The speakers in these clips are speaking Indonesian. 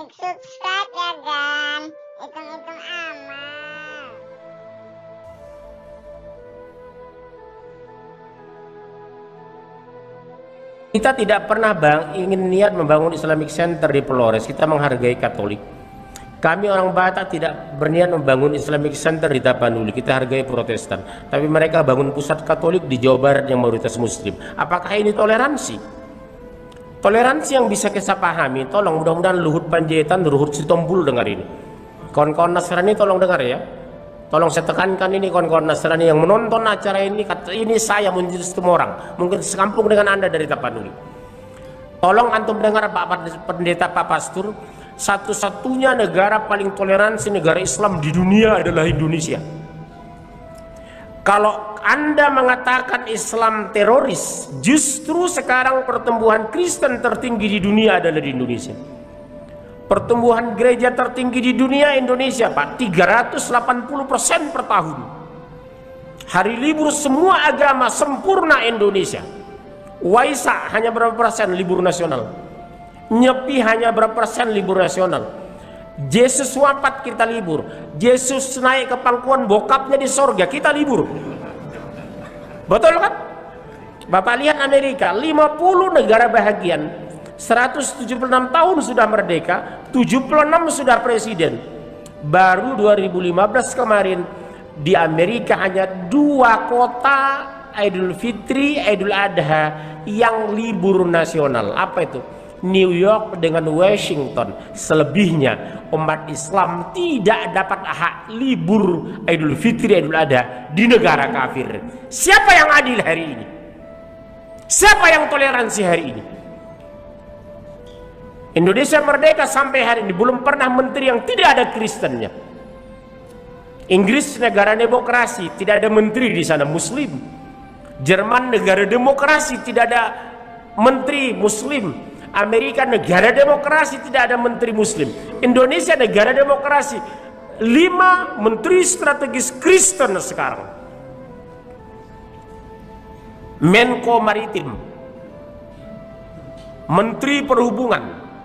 Klik subscribe ya Dan. Hitung-hitung amal. Kita tidak pernah ingin niat membangun Islamic Center di Polores. Kita menghargai Katolik. Kami orang Batak tidak berniat membangun Islamic Center di Tapanuli. Kita hargai Protestan. Tapi mereka bangun pusat Katolik di Jawa Barat yang mayoritas Muslim. Apakah ini toleransi? Toleransi yang bisa kita pahami. Tolong mudah-mudahan Luhut Panjaitan, Luhut Sitompul dengar ini. Kawan-kawan Nasrani tolong dengar ya. Tolong saya tekankan ini kawan-kawan Nasrani yang menonton acara ini. Ini saya menjadi semua orang. Mungkin sekampung dengan Anda dari Tapanuli. Tolong antum dengar Pak Pendeta, Pak Pastur. Satu-satunya negara paling toleransi negara Islam di dunia adalah Indonesia. Kalau Anda mengatakan Islam teroris, justru sekarang pertumbuhan Kristen tertinggi di dunia adalah di Indonesia. Pertumbuhan gereja tertinggi di dunia Indonesia, Pak, 380% per tahun. Hari libur semua agama sempurna Indonesia. Waisak hanya berapa persen libur nasional? Nyepi hanya berapa persen libur nasional? Yesus wafat kita libur. Yesus naik ke pangkuan bokapnya di sorga, kita libur. Betul kan? Bapak lihat Amerika, 50 negara bahagian, 176 tahun sudah merdeka, 76 sudah presiden. Baru 2015 kemarin di Amerika hanya 2 kota Idul Fitri, Idul Adha yang libur nasional. Apa itu? New York dengan Washington. Selebihnya umat Islam tidak dapat hak libur Idul Fitri, Idul Adha di negara kafir. Siapa yang adil hari ini? Siapa yang toleransi hari ini? Indonesia merdeka sampai hari ini belum pernah menteri yang tidak ada Kristennya. Inggris negara demokrasi, tidak ada menteri di sana Muslim. Jerman negara demokrasi, tidak ada menteri Muslim. Amerika negara demokrasi, tidak ada menteri Muslim. Indonesia negara demokrasi, 5 menteri strategis Kristen sekarang. Menko Maritim, Menteri Perhubungan,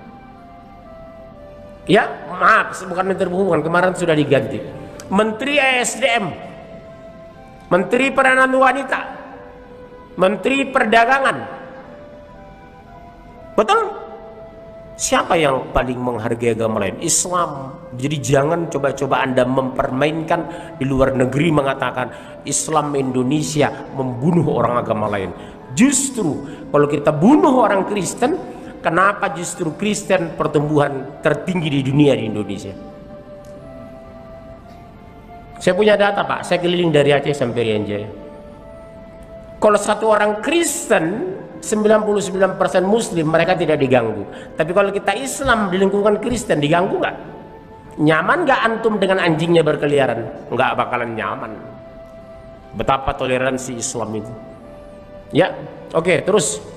ya maaf bukan Menteri Perhubungan, kemarin sudah diganti. Menteri ESDM, Menteri Peranan Wanita, Menteri Perdagangan. Betul? Siapa yang paling menghargai agama lain? Islam. Jadi jangan coba-coba Anda mempermainkan di luar negeri mengatakan Islam Indonesia membunuh orang agama lain. Justru kalau kita bunuh orang Kristen, kenapa justru Kristen pertumbuhan tertinggi di dunia di Indonesia? Saya punya data Pak, saya keliling dari Aceh sampai Rian Jaya. Kalau satu orang Kristen 99% Muslim, mereka tidak diganggu. Tapi kalau kita Islam di lingkungan Kristen, diganggu nggak? Nyaman nggak antum dengan anjingnya berkeliaran? Nggak bakalan nyaman. Betapa toleransi Islam itu. Ya, oke, terus.